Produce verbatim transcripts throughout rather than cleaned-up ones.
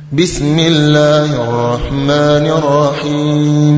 بسم الله الرحمن الرحيم.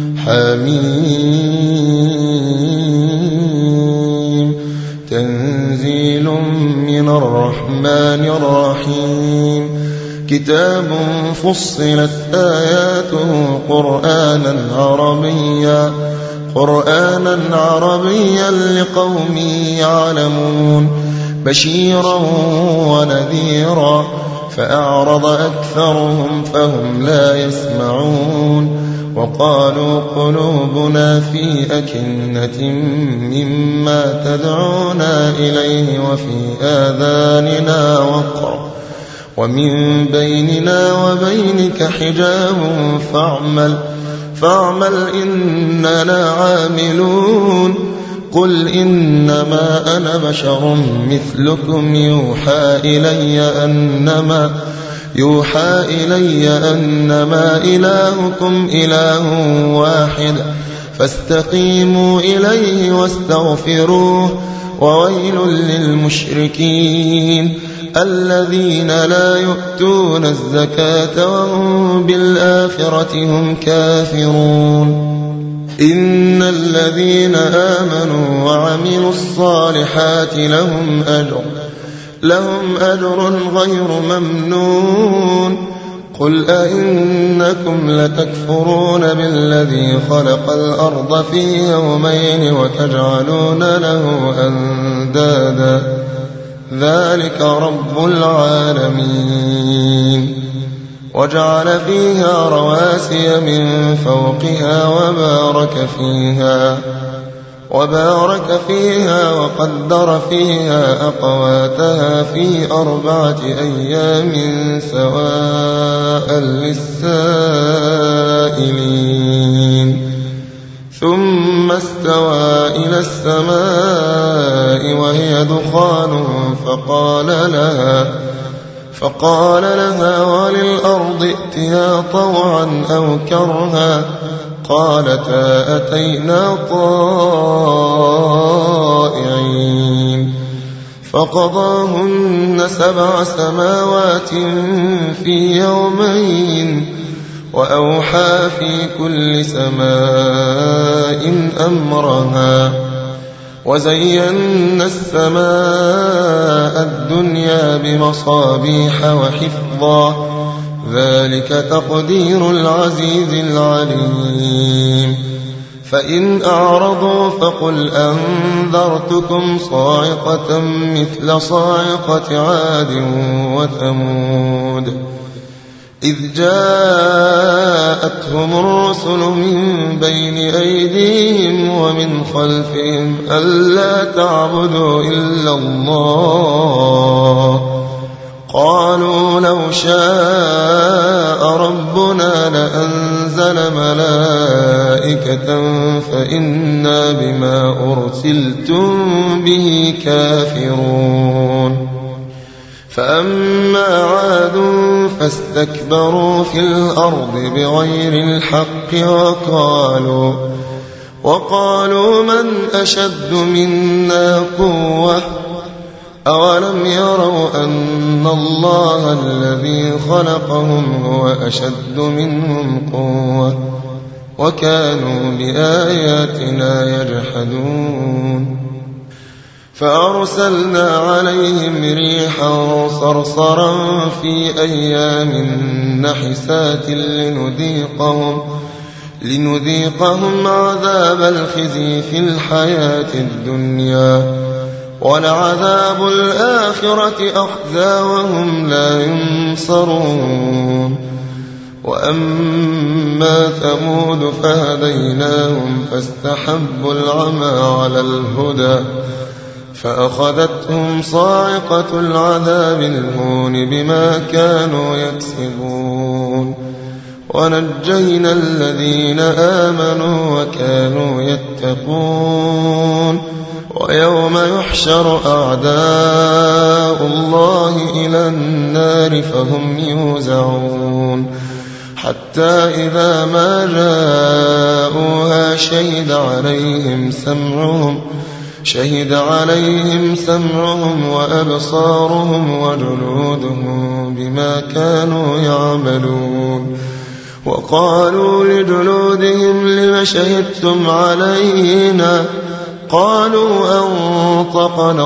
حميم. تنزيل من الرحمن الرحيم. كتاب فصلت آياته قرآنا عربيا قرآنا عربيا لقوم يعلمون بشيرا ونذيرا فأعرض أكثرهم فهم لا يسمعون وقالوا قلوبنا في أكنة مما تدعونا إليه وفي آذاننا وقر ومن بيننا وبينك حجاب فاعمل فاعمل إننا عاملون قل إنما أنا بشر مثلكم يوحى إلي أنما يوحى إلي أنما إلهكم إله واحد فاستقيموا إليه واستغفروه وويل للمشركين الذين لا يؤتون الزكاة وهم بالآخرة هم كافرون. إن الذين آمنوا وعملوا الصالحات لهم أجر لهم أجر غير ممنون قل أئنكم لتكفرون بالذي خلق الأرض في يومين وتجعلون له أندادا ذلك رب العالمين وجعل فيها رواسي من فوقها وبارك فيها وبارك فيها وقدر فيها أقواتها في أربعة أيام سواء للسائلين ثم استوى إلى السماء وهي دخان فقال لها فقال لها وللأرض ائتيا طوعا أو كرها قالتا أتينا طائعين فقضاهن سبع سماوات في يومين وأوحى في كل سماء أمرها وزينا السماء الدنيا بمصابيح وحفظا ذلك تقدير العزيز العليم. فإن أعرضوا فقل أنذرتكم صاعقة مثل صاعقة عاد وثمود إذ جاءتهم الرسل من بين أيديهم ومن خلفهم ألا تعبدوا إلا الله قالوا لو شاء ربنا لأنزل ملائكة فإنا بما أرسلتم به كافرون. فأما عاد فاستكبروا في الأرض بغير الحق وقالوا وقالوا من أشد منا قوة أولم يروا أن الله الذي خلقهم هو أشد منهم قوة وكانوا بآياتنا يجحدون. فأرسلنا عليهم ريحا صرصرا في أيام نحسات لنذيقهم, لنذيقهم عذاب الخزي في الحياة الدنيا ولعذاب الآخرة أخزى وهم لا ينصرون. وأما ثمود فهديناهم فاستحبوا العمى على الهدى فأخذتهم صاعقة العذاب الهون بما كانوا يكسبون ونجينا الذين آمنوا وكانوا يتقون. ويوم يحشر أعداء الله إلى النار فهم يوزعون حتى إذا ما جاءوها شهد عليهم سمعهم شهد عليهم سمعهم وأبصارهم وجلودهم بما كانوا يعملون. وقالوا لجلودهم لم شهدتم علينا قالوا أنطقنا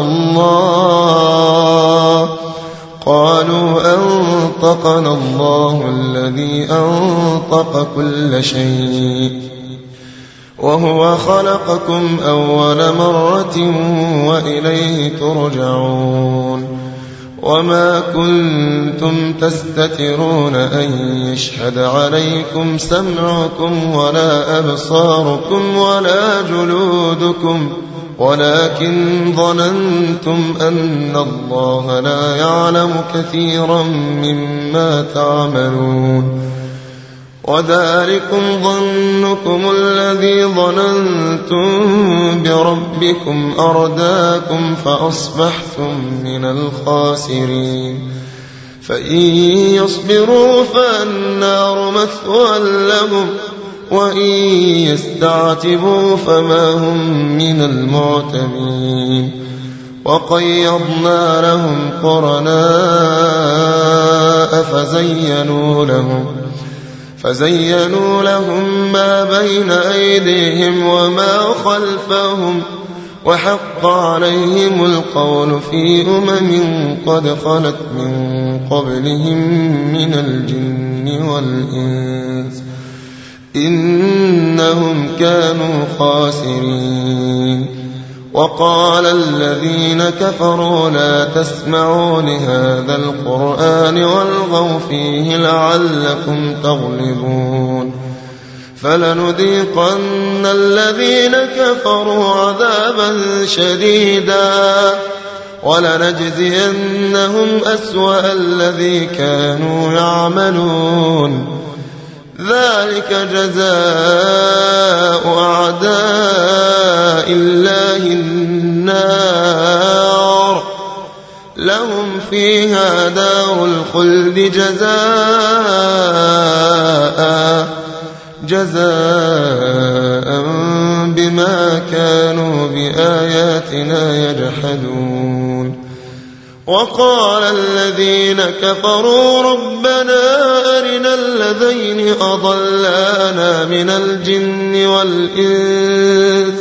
الله قالوا أنطقنا الله الذي أنطق كل شيء وهو خلقكم أول مرة وإليه ترجعون. وما كنتم تستترون أن يشهد عليكم سمعكم ولا أبصاركم ولا جلودكم ولكن ظننتم أن الله لا يعلم كثيرا مما تعملون. وذلكم ظنكم الذي ظننتم بربكم أرداكم فأصبحتم من الخاسرين. فإن يصبروا فالنار مثوى لهم وإن يستعتبوا فما هم من المعتبين. وقيضنا لهم قرناء فزينوا لهم فزينوا لهم ما بين أيديهم وما خلفهم وحق عليهم القول في أمم قد خلت من قبلهم من الجن والإنس إنهم كانوا خاسرين. وقال الذين كفروا لا تسمعوا لهذا القرآن والغوا فيه لعلكم تغلبون. فلنذيقن الذين كفروا عذابا شديدا ولنجزينهم أسوأ الذي كانوا يعملون. ذلك جزاء أعداء الله النار لهم فيها دار الخلد جزاء جزاء بما كانوا بآياتنا يجحدون. وقال الذين كفروا ربنا أرنا الذين أضلانا من الجن والإنس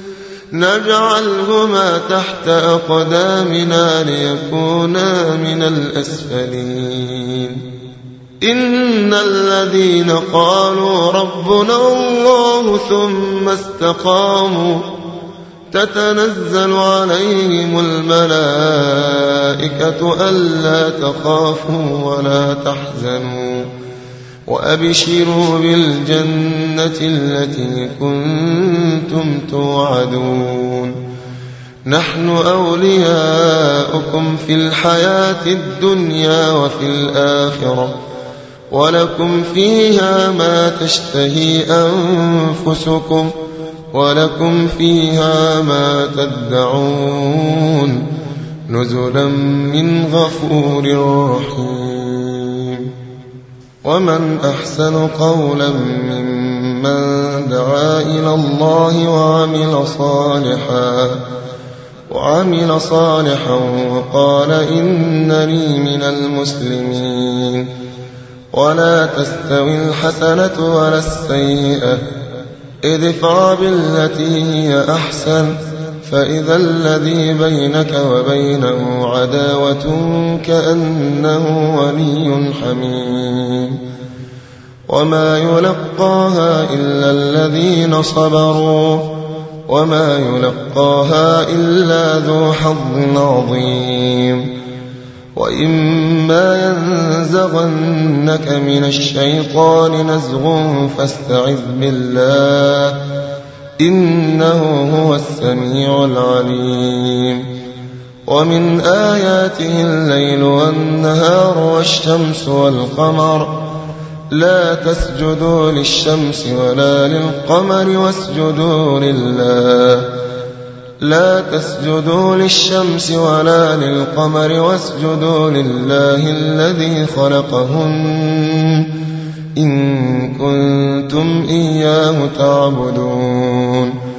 نجعلهما تحت أقدامنا ليكونا من الأسفلين. إن الذين قالوا ربنا الله ثم استقاموا تتنزل عليهم الملائكة ألا تخافوا ولا تحزنوا وأبشروا بالجنة التي كنتم توعدون. نحن أولياؤكم في الحياة الدنيا وفي الآخرة ولكم فيها ما تشتهي أنفسكم ولكم فيها ما تدعون نزلا من غفور رحيم. ومن أحسن قولا ممن دعا إلى الله وعمل صالحا وعمل صالحا وقال إنني من المسلمين. ولا تستوي الحسنة ولا السيئة ادفع بالتي هي أحسن فإذا الذي بينك وبينه عداوة كأنه ولي حميم. وما يلقاها إلا الذين صبروا وما يلقاها إلا ذو حظ عظيم. وإما ينزغنك من الشيطان نزغ فاستعذ بالله إنه هو السميع العليم. ومن آياته الليل والنهار والشمس والقمر لا تسجدوا للشمس ولا للقمر واسجدوا لله لا تسجدوا للشمس ولا للقمر واسجدوا لله الذي خلقهن إن كنتم إياه تعبدون.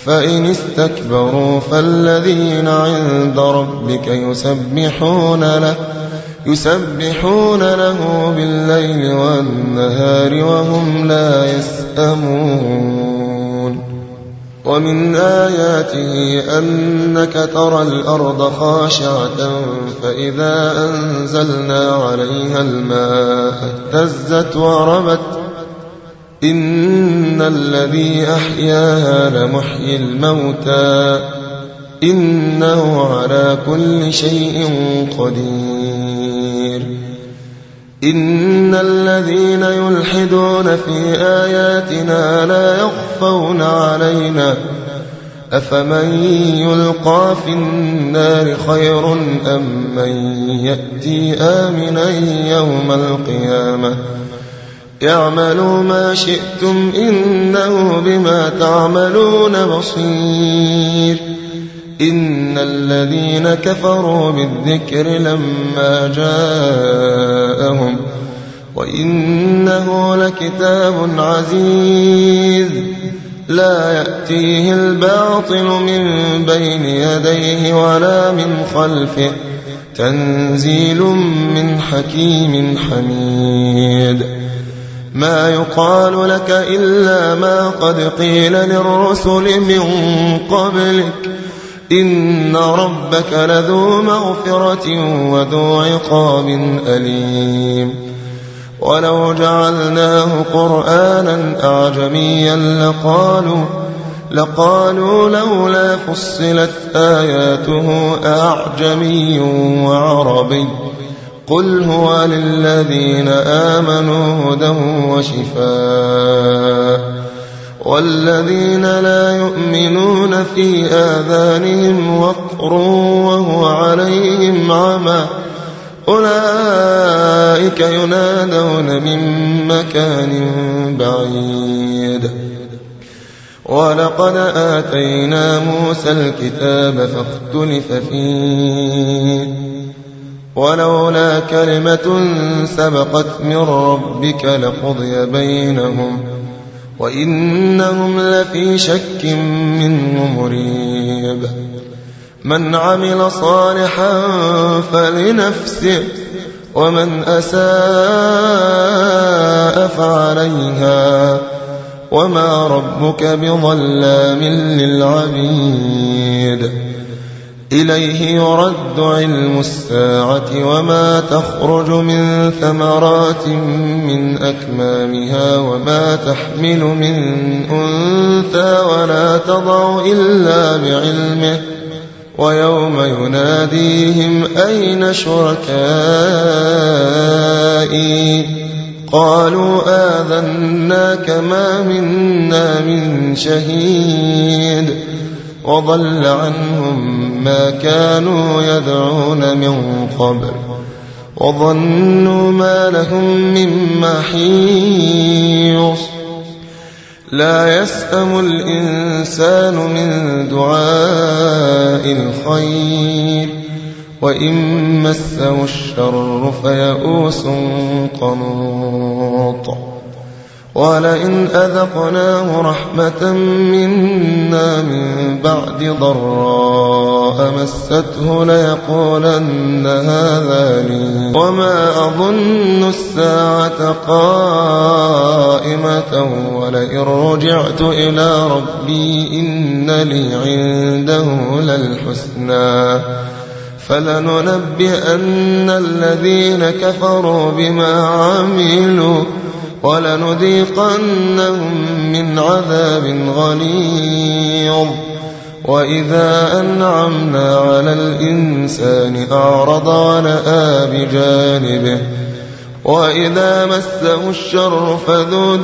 فإن استكبروا فالذين عند ربك يسبحون له يسبحون له بالليل والنهار وهم لا يسأمون. ومن آياته أنك ترى الأرض خاشعة فإذا أنزلنا عليها الماء اهتزت وربت إن الذي أحياها لمحيي الموتى إنه على كل شيء قدير. إن الذين يلحدون في آياتنا لا يخفون علينا أفمن يلقى في النار خير أم من يأتي آمنا يوم القيامة اعملوا ما شئتم إنه بما تعملون بصير. إن الذين كفروا بالذكر لما جاءهم وإنه لكتاب عزيز لا يأتيه الباطل من بين يديه ولا من خلفه تنزيل من حكيم حميد. ما يقال لك إلا ما قد قيل للرسل من قبلك إن ربك لذو مغفرة وذو عقاب أليم. ولو جعلناه قرآنا أعجميا لقالوا لقالوا لولا فصلت آياته أعجمي وعربي قل هو للذين آمنوا هدى وشفاء والذين لا يؤمنون في آذانهم وقر وهو عليهم عمى أولئك ينادون من مكان بعيد. ولقد آتينا موسى الكتاب فاختلف فيه ولولا كلمة سبقت من ربك لقضي بينهم وإنهم لفي شك منه مريب. من عمل صالحا فلنفسه ومن أساء فعليها وما ربك بظلام للعبيد. إليه يرد علم الساعة وما تخرج من ثمرات من أكمامها وما تحمل من أنثى ولا تضع إلا بعلمه ويوم يناديهم أين شركائي قالوا آذناك ما منا من شهيد وضل عنهم ما كانوا يدعون من قبل وظنوا ما لهم من محيص. لا يسأم الإنسان من دعاء الخير وإن مسه الشر فيئوس قنوط. ولئن أذقناه رحمة منا من بعد ضراء مسته ليقولن هذا لي وما أظن الساعة قائمة ولئن رجعت إلى ربي إن لي عنده للحسنى فلننبئن الذين كفروا بما عملوا ولنذيقنهم من عذاب غليظ. وإذا أنعمنا على الإنسان أعرض ونأى بجانبه وإذا مسه الشر فذو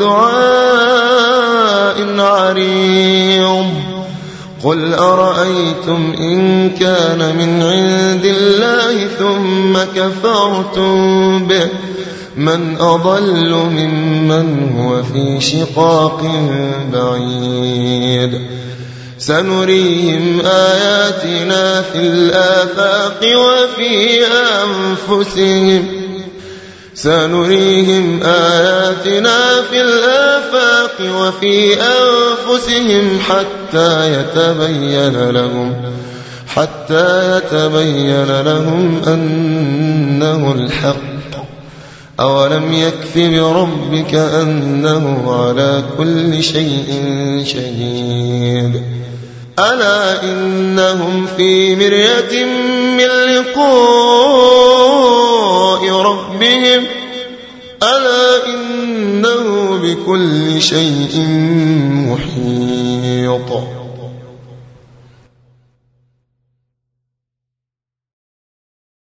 دعاء عريض. قل أرأيتم إن كان من عند الله ثم كفرتم به من أضل ممن هو في شقاق بعيد. سنريهم آياتنا في الآفاق وفي أنفسهم سنريهم آياتنا في الآفاق وفي أنفسهم حتى حتى يتبين لهم حتى يتبين لهم أنه الحق. أولم يكف بربك أنه على كل شيء شهيد. ألا إنهم في مرية من لقاء ربهم ألا إنه بكل شيء محيط.